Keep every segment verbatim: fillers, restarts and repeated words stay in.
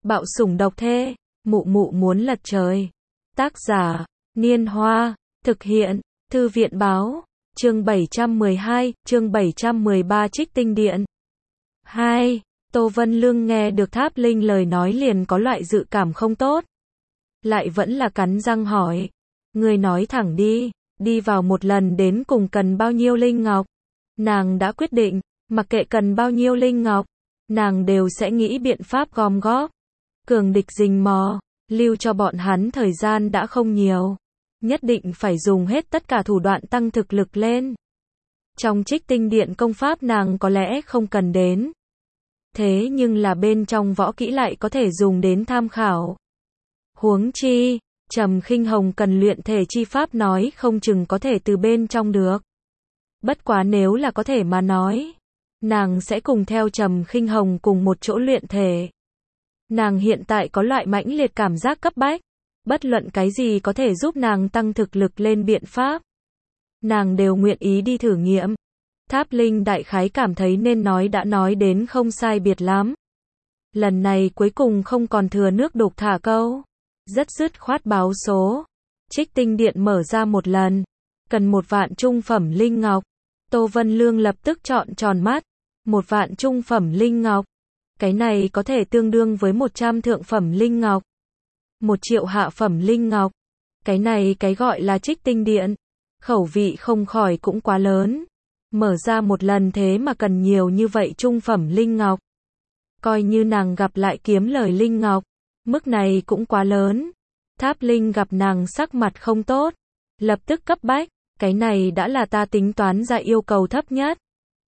Bạo sủng độc thê, mụ mụ muốn lật trời. Tác giả, Niên Hoa, thực hiện, Thư viện báo, chương bảy trăm mười hai, chương bảy trăm mười ba Trích tinh điện. hai. Tô Vân Lương nghe được Tháp Linh lời nói liền có loại dự cảm không tốt. Lại vẫn là cắn răng hỏi. Người nói thẳng đi, đi vào một lần đến cùng cần bao nhiêu linh ngọc. Nàng đã quyết định, mặc kệ cần bao nhiêu linh ngọc, nàng đều sẽ nghĩ biện pháp gom góp. Cường địch rình mò, lưu cho bọn hắn thời gian đã không nhiều. Nhất định phải dùng hết tất cả thủ đoạn tăng thực lực lên. Trong Trích tinh điện công pháp nàng có lẽ không cần đến. Thế nhưng là bên trong võ kỹ lại có thể dùng đến tham khảo. Huống chi, Trầm Khinh Hồng cần luyện thể chi pháp nói không chừng có thể từ bên trong được. Bất quá nếu là có thể mà nói, nàng sẽ cùng theo Trầm Khinh Hồng cùng một chỗ luyện thể. Nàng hiện tại có loại mãnh liệt cảm giác cấp bách, bất luận cái gì có thể giúp nàng tăng thực lực lên biện pháp, nàng đều nguyện ý đi thử nghiệm. Tháp Linh đại khái cảm thấy nên nói đã nói đến không sai biệt lắm. Lần này cuối cùng không còn thừa nước đục thả câu, rất dứt khoát báo số. Trích tinh điện mở ra một lần, cần một vạn trung phẩm linh ngọc. Tô Vân Lương lập tức trọn tròn mắt, một vạn trung phẩm linh ngọc. Cái này có thể tương đương với một trăm thượng phẩm linh ngọc. Một triệu hạ phẩm linh ngọc. Cái này cái gọi là Trích tinh điện. Khẩu vị không khỏi cũng quá lớn. Mở ra một lần thế mà cần nhiều như vậy trung phẩm linh ngọc. Coi như nàng gặp lại kiếm lời linh ngọc. Mức này cũng quá lớn. Tháp Linh gặp nàng sắc mặt không tốt. Lập tức cấp bách. Cái này đã là ta tính toán ra yêu cầu thấp nhất.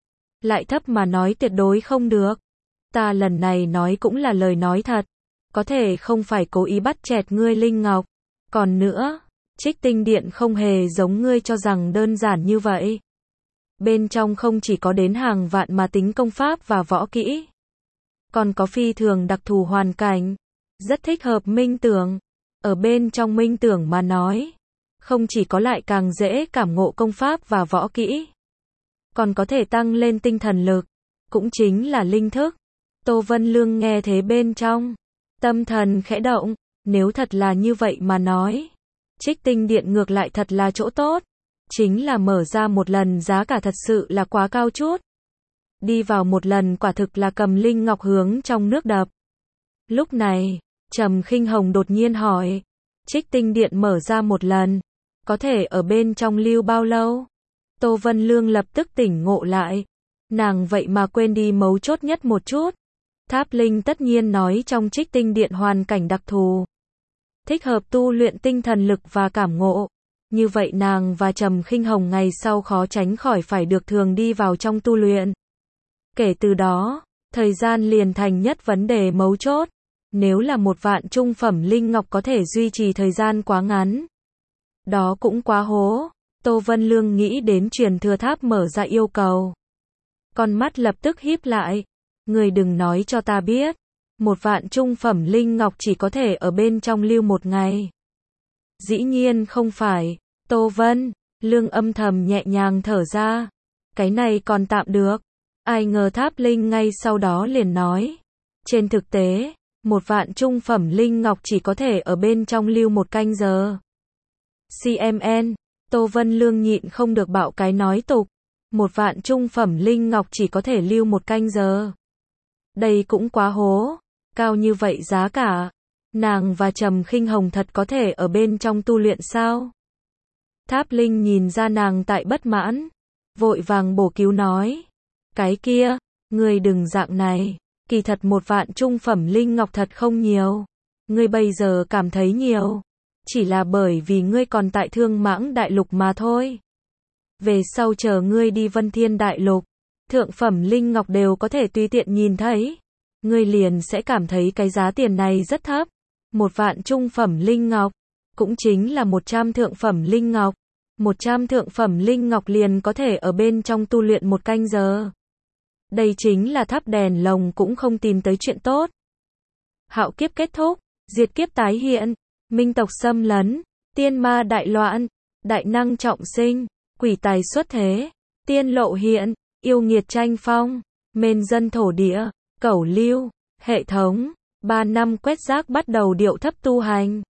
Lại thấp mà nói tuyệt đối không được. Ta lần này nói cũng là lời nói thật. Có thể không phải cố ý bắt chẹt ngươi linh ngọc. Còn nữa, Trích tinh điện không hề giống ngươi cho rằng đơn giản như vậy. Bên trong không chỉ có đến hàng vạn mà tính công pháp và võ kỹ. Còn có phi thường đặc thù hoàn cảnh. Rất thích hợp minh tưởng. Ở bên trong minh tưởng mà nói. Không chỉ có lại càng dễ cảm ngộ công pháp và võ kỹ. Còn có thể tăng lên tinh thần lực. Cũng chính là linh thức. Tô Vân Lương nghe thế bên trong. Tâm thần khẽ động. Nếu thật là như vậy mà nói. Trích tinh điện ngược lại thật là chỗ tốt. Chính là mở ra một lần giá cả thật sự là quá cao chút. Đi vào một lần quả thực là cầm linh ngọc hướng trong nước đập. Lúc này, Trầm Khinh Hồng đột nhiên hỏi. Trích tinh điện mở ra một lần. Có thể ở bên trong lưu bao lâu? Tô Vân Lương lập tức tỉnh ngộ lại. Nàng vậy mà quên đi mấu chốt nhất một chút. Tháp Linh tất nhiên nói trong Trích tinh điện hoàn cảnh đặc thù. Thích hợp tu luyện tinh thần lực và cảm ngộ. Như vậy nàng và Trầm Khinh Hồng ngày sau khó tránh khỏi phải được thường đi vào trong tu luyện. Kể từ đó, thời gian liền thành nhất vấn đề mấu chốt. Nếu là một vạn trung phẩm linh ngọc có thể duy trì thời gian quá ngắn. Đó cũng quá hố. Tô Vân Lương nghĩ đến truyền thừa tháp mở ra yêu cầu. Con mắt lập tức híp lại. Người đừng nói cho ta biết. Một vạn trung phẩm linh ngọc chỉ có thể ở bên trong lưu một ngày. Dĩ nhiên không phải. Tô Vân Lương âm thầm nhẹ nhàng thở ra. Cái này còn tạm được. Ai ngờ Tháp Linh ngay sau đó liền nói. Trên thực tế, một vạn trung phẩm linh ngọc chỉ có thể ở bên trong lưu một canh giờ. xê em en, Tô Vân Lương nhịn không được bạo cái nói tục. Một vạn trung phẩm linh ngọc chỉ có thể lưu một canh giờ. Đây cũng quá hố. Cao như vậy giá cả. Nàng và Trầm Khinh Hồng thật có thể ở bên trong tu luyện sao? Tháp Linh nhìn ra nàng tại bất mãn. Vội vàng bổ cứu nói. Cái kia, ngươi đừng dạng này. Kỳ thật một vạn trung phẩm linh ngọc thật không nhiều. Ngươi bây giờ cảm thấy nhiều. Chỉ là bởi vì ngươi còn tại Thương Mãng Đại Lục mà thôi. Về sau chờ ngươi đi Vân Thiên Đại Lục. Thượng phẩm linh ngọc đều có thể tùy tiện nhìn thấy. Ngươi liền sẽ cảm thấy cái giá tiền này rất thấp. Một vạn trung phẩm linh ngọc. Cũng chính là một trăm thượng phẩm linh ngọc. Một trăm thượng phẩm linh ngọc liền có thể ở bên trong tu luyện một canh giờ. Đây chính là thắp đèn lồng cũng không tìm tới chuyện tốt. Hạo kiếp kết thúc, diệt kiếp tái hiện, minh tộc xâm lấn, tiên ma đại loạn, đại năng trọng sinh, quỷ tài xuất thế, tiên lộ hiện, yêu nghiệt tranh phong, mên dân thổ địa, cẩu lưu, hệ thống, Ba năm quét rác bắt đầu điệu thấp tu hành.